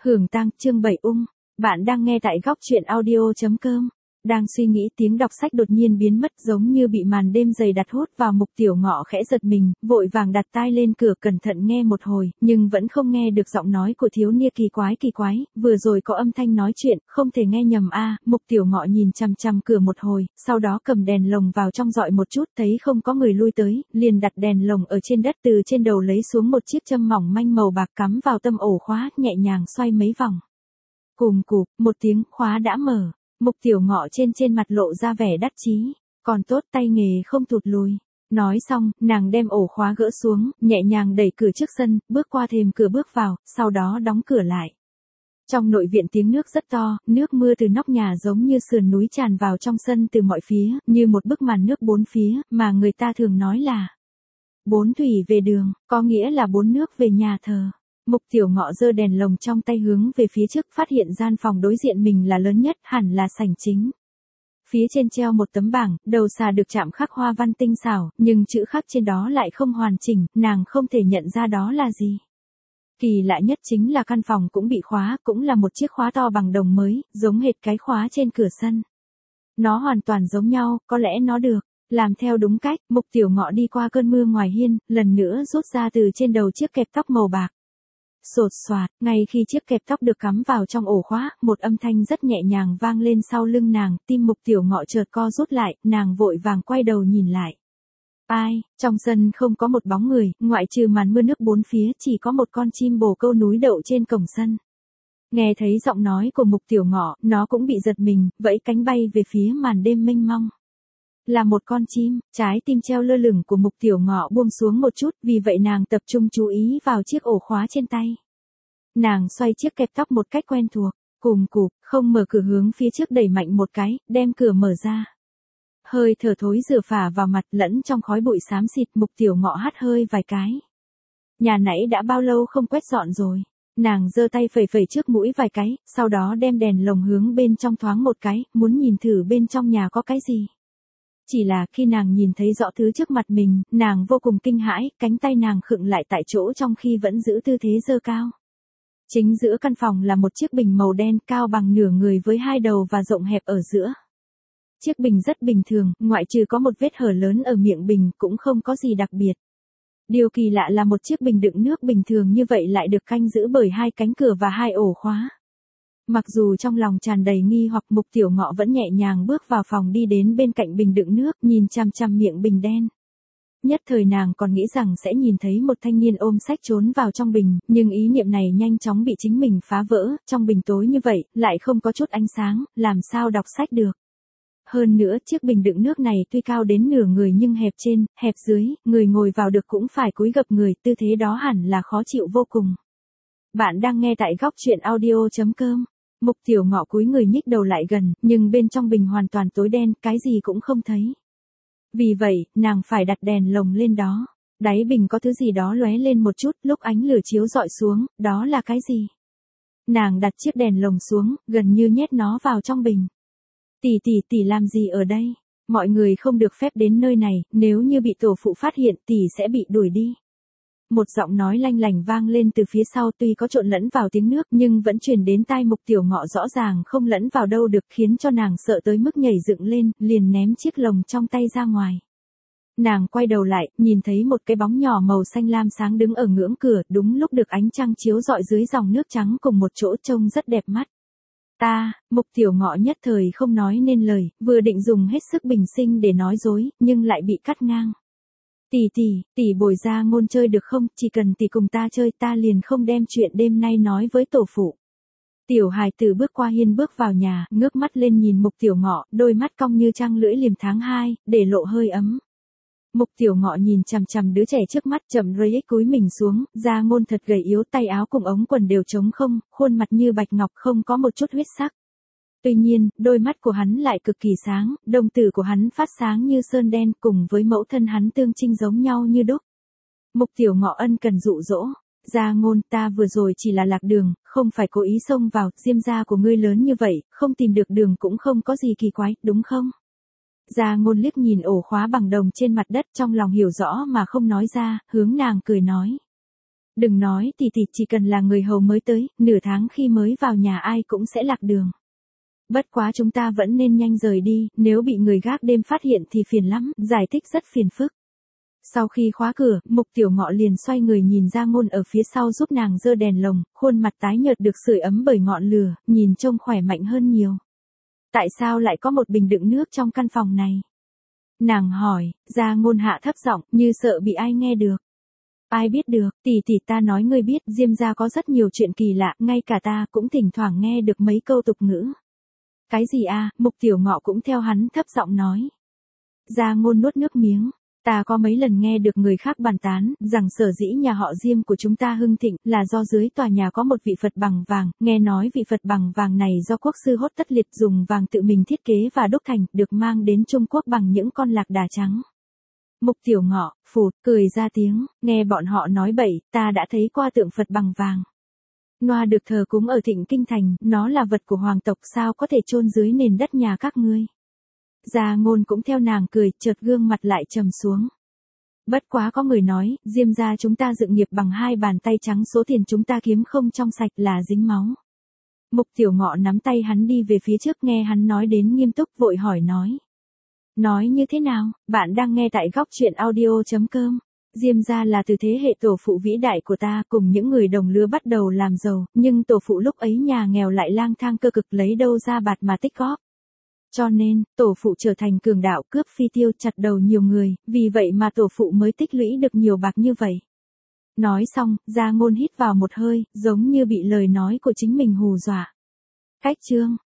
Hưởng tang chương 7 ung. Bạn đang nghe tại góc truyện audio.com. Đang suy nghĩ tiếng đọc sách đột nhiên biến mất giống như bị màn đêm dày đặt hút vào. Mục Tiểu Ngọ khẽ giật mình, vội vàng đặt tai lên cửa cẩn thận nghe một hồi, nhưng vẫn không nghe được giọng nói của thiếu niên kỳ quái, vừa rồi có âm thanh nói chuyện, không thể nghe nhầm a. Mục Tiểu Ngọ nhìn chằm chằm cửa một hồi, sau đó cầm đèn lồng vào trong dọi một chút, thấy không có người lui tới, liền đặt đèn lồng ở trên đất, từ trên đầu lấy xuống một chiếc châm mỏng manh màu bạc cắm vào tâm ổ khóa, nhẹ nhàng xoay mấy vòng. Cùm cụp, một tiếng, khóa đã mở. Mục Tiểu Ngọ trên mặt lộ ra vẻ đắc chí, còn tốt tay nghề không tụt lùi. Nói xong, nàng đem ổ khóa gỡ xuống, nhẹ nhàng đẩy cửa trước sân, bước qua thềm cửa bước vào, sau đó đóng cửa lại. Trong nội viện tiếng nước rất to, nước mưa từ nóc nhà giống như sườn núi tràn vào trong sân từ mọi phía, như một bức màn nước bốn phía, mà người ta thường nói là bốn thủy về đường, có nghĩa là bốn nước về nhà thờ. Mục Tiểu Ngọ giơ đèn lồng trong tay hướng về phía trước, phát hiện gian phòng đối diện mình là lớn nhất, hẳn là sảnh chính. Phía trên treo một tấm bảng, đầu xà được chạm khắc hoa văn tinh xảo, nhưng chữ khắc trên đó lại không hoàn chỉnh, nàng không thể nhận ra đó là gì. Kỳ lạ nhất chính là căn phòng cũng bị khóa, cũng là một chiếc khóa to bằng đồng mới, giống hệt cái khóa trên cửa sân. Nó hoàn toàn giống nhau, có lẽ nó được làm theo đúng cách. Mục Tiểu Ngọ đi qua cơn mưa ngoài hiên, lần nữa rút ra từ trên đầu chiếc kẹp tóc màu bạc. Sột soạt, ngay khi chiếc kẹp tóc được cắm vào trong ổ khóa, một âm thanh rất nhẹ nhàng vang lên sau lưng nàng, tim Mục Tiểu Ngọ chợt co rút lại, nàng vội vàng quay đầu nhìn lại. Ai, trong sân không có một bóng người, ngoại trừ màn mưa nước bốn phía, chỉ có một con chim bồ câu núi đậu trên cổng sân. Nghe thấy giọng nói của Mục Tiểu Ngọ, nó cũng bị giật mình, vẫy cánh bay về phía màn đêm mênh mông. Là một con chim, trái tim treo lơ lửng của Mục Tiểu Ngọ buông xuống một chút, vì vậy nàng tập trung chú ý vào chiếc ổ khóa trên tay. Nàng xoay chiếc kẹp tóc một cách quen thuộc, cùm cụp, không mở cửa hướng phía trước đẩy mạnh một cái, đem cửa mở ra. Hơi thở thối rửa phả vào mặt, lẫn trong khói bụi xám xịt. Mục Tiểu Ngọ hắt hơi vài cái. Nhà nãy đã bao lâu không quét dọn rồi. Nàng giơ tay phẩy phẩy trước mũi vài cái, sau đó đem đèn lồng hướng bên trong thoáng một cái, muốn nhìn thử bên trong nhà có cái gì. Chỉ là khi nàng nhìn thấy rõ thứ trước mặt mình, nàng vô cùng kinh hãi, cánh tay nàng khựng lại tại chỗ trong khi vẫn giữ tư thế giơ cao. Chính giữa căn phòng là một chiếc bình màu đen cao bằng nửa người với hai đầu và rộng hẹp ở giữa. Chiếc bình rất bình thường, ngoại trừ có một vết hở lớn ở miệng bình cũng không có gì đặc biệt. Điều kỳ lạ là một chiếc bình đựng nước bình thường như vậy lại được canh giữ bởi hai cánh cửa và hai ổ khóa. Mặc dù trong lòng tràn đầy nghi hoặc, Mục Tiểu Ngọ vẫn nhẹ nhàng bước vào phòng, đi đến bên cạnh bình đựng nước, nhìn chằm chằm miệng bình đen. Nhất thời nàng còn nghĩ rằng sẽ nhìn thấy một thanh niên ôm sách trốn vào trong bình, nhưng ý niệm này nhanh chóng bị chính mình phá vỡ, trong bình tối như vậy, lại không có chút ánh sáng, làm sao đọc sách được. Hơn nữa, chiếc bình đựng nước này tuy cao đến nửa người nhưng hẹp trên, hẹp dưới, người ngồi vào được cũng phải cúi gập người, tư thế đó hẳn là khó chịu vô cùng. Bạn đang nghe tại góc truyện audio.com. Mục Tiểu Ngọ cúi người nhích đầu lại gần, nhưng bên trong bình hoàn toàn tối đen, cái gì cũng không thấy. Vì vậy, nàng phải đặt đèn lồng lên đó. Đáy bình có thứ gì đó lóe lên một chút, lúc ánh lửa chiếu rọi xuống, đó là cái gì? Nàng đặt chiếc đèn lồng xuống, gần như nhét nó vào trong bình. Tỷ làm gì ở đây? Mọi người không được phép đến nơi này, nếu như bị tổ phụ phát hiện tỷ sẽ bị đuổi đi. Một giọng nói lanh lảnh vang lên từ phía sau, tuy có trộn lẫn vào tiếng nước nhưng vẫn truyền đến tai Mục Tiểu Ngọ rõ ràng không lẫn vào đâu được, khiến cho nàng sợ tới mức nhảy dựng lên, liền ném chiếc lồng trong tay ra ngoài. Nàng quay đầu lại, nhìn thấy một cái bóng nhỏ màu xanh lam sáng đứng ở ngưỡng cửa, đúng lúc được ánh trăng chiếu rọi dưới dòng nước trắng cùng một chỗ, trông rất đẹp mắt. Mục Tiểu Ngọ nhất thời không nói nên lời, vừa định dùng hết sức bình sinh để nói dối, nhưng lại bị cắt ngang. Tỷ bồi ra ngôn chơi được không, chỉ cần tỷ cùng ta chơi ta liền không đem chuyện đêm nay nói với tổ phụ. Tiểu hài tử bước qua hiên bước vào nhà, ngước mắt lên nhìn Mục Tiểu Ngọ, đôi mắt cong như trăng lưỡi liềm tháng 2, để lộ hơi ấm. Mục Tiểu Ngọ nhìn chằm chằm đứa trẻ trước mắt, chậm rãi cúi mình xuống, da ngôn thật gầy yếu, tay áo cùng ống quần đều trống không, khuôn mặt như bạch ngọc không có một chút huyết sắc. Tuy nhiên, đôi mắt của hắn lại cực kỳ sáng, đồng tử của hắn phát sáng như sơn đen, cùng với mẫu thân hắn tương chinh giống nhau như đúc. Mục Tiểu Ngọ ân cần dụ dỗ, Gia Ngôn, ta vừa rồi chỉ là lạc đường, không phải cố ý xông vào, Diêm gia của ngươi lớn như vậy, không tìm được đường cũng không có gì kỳ quái, đúng không? Gia Ngôn liếc nhìn ổ khóa bằng đồng trên mặt đất, trong lòng hiểu rõ mà không nói ra, hướng nàng cười nói. Đừng nói tỷ tỷ, chỉ cần là người hầu mới tới, nửa tháng khi mới vào nhà ai cũng sẽ lạc đường. Bất quá chúng ta vẫn nên nhanh rời đi, nếu bị người gác đêm phát hiện thì phiền lắm, giải thích rất phiền phức. Sau khi khóa cửa, Mục Tiểu Ngọ liền xoay người nhìn ra Ngôn ở phía sau giúp nàng giơ đèn lồng, khuôn mặt tái nhợt được sưởi ấm bởi ngọn lửa, nhìn trông khỏe mạnh hơn nhiều. Tại sao lại có một bình đựng nước trong căn phòng này? Nàng hỏi, Gia Ngôn hạ thấp giọng, như sợ bị ai nghe được. Ai biết được, tỷ tỷ, ta nói ngươi biết, Diêm gia có rất nhiều chuyện kỳ lạ, ngay cả ta cũng thỉnh thoảng nghe được mấy câu tục ngữ. Cái gì à? Mục Tiểu Ngọ cũng theo hắn thấp giọng nói. Gia Ngôn nuốt nước miếng. Ta có mấy lần nghe được người khác bàn tán, rằng sở dĩ nhà họ Diêm của chúng ta hưng thịnh, là do dưới tòa nhà có một vị Phật bằng vàng, nghe nói vị Phật bằng vàng này do quốc sư Hốt Tất Liệt dùng vàng tự mình thiết kế và đúc thành, được mang đến Trung Quốc bằng những con lạc đà trắng. Mục Tiểu Ngọ, phụt, cười ra tiếng, nghe bọn họ nói bậy, ta đã thấy qua tượng Phật bằng vàng. Noa được thờ cúng ở Thịnh Kinh Thành, nó là vật của hoàng tộc, sao có thể chôn dưới nền đất nhà các ngươi. Gia Ngôn cũng theo nàng cười, chợt gương mặt lại trầm xuống. Bất quá có người nói, Diêm gia chúng ta dựng nghiệp bằng hai bàn tay trắng, số tiền chúng ta kiếm không trong sạch là dính máu. Mục Tiểu Ngọ nắm tay hắn đi về phía trước, nghe hắn nói đến nghiêm túc, vội hỏi nói. Nói như thế nào? Bạn đang nghe tại góc truyện audio.com. Diêm gia là từ thế hệ tổ phụ vĩ đại của ta, cùng những người đồng lứa bắt đầu làm giàu, nhưng tổ phụ lúc ấy nhà nghèo lại lang thang cơ cực, lấy đâu ra bạc mà tích góp. Cho nên, tổ phụ trở thành cường đạo, cướp phi tiêu, chặt đầu nhiều người, vì vậy mà tổ phụ mới tích lũy được nhiều bạc như vậy. Nói xong, Gia Ngôn hít vào một hơi, giống như bị lời nói của chính mình hù dọa. Cách chương.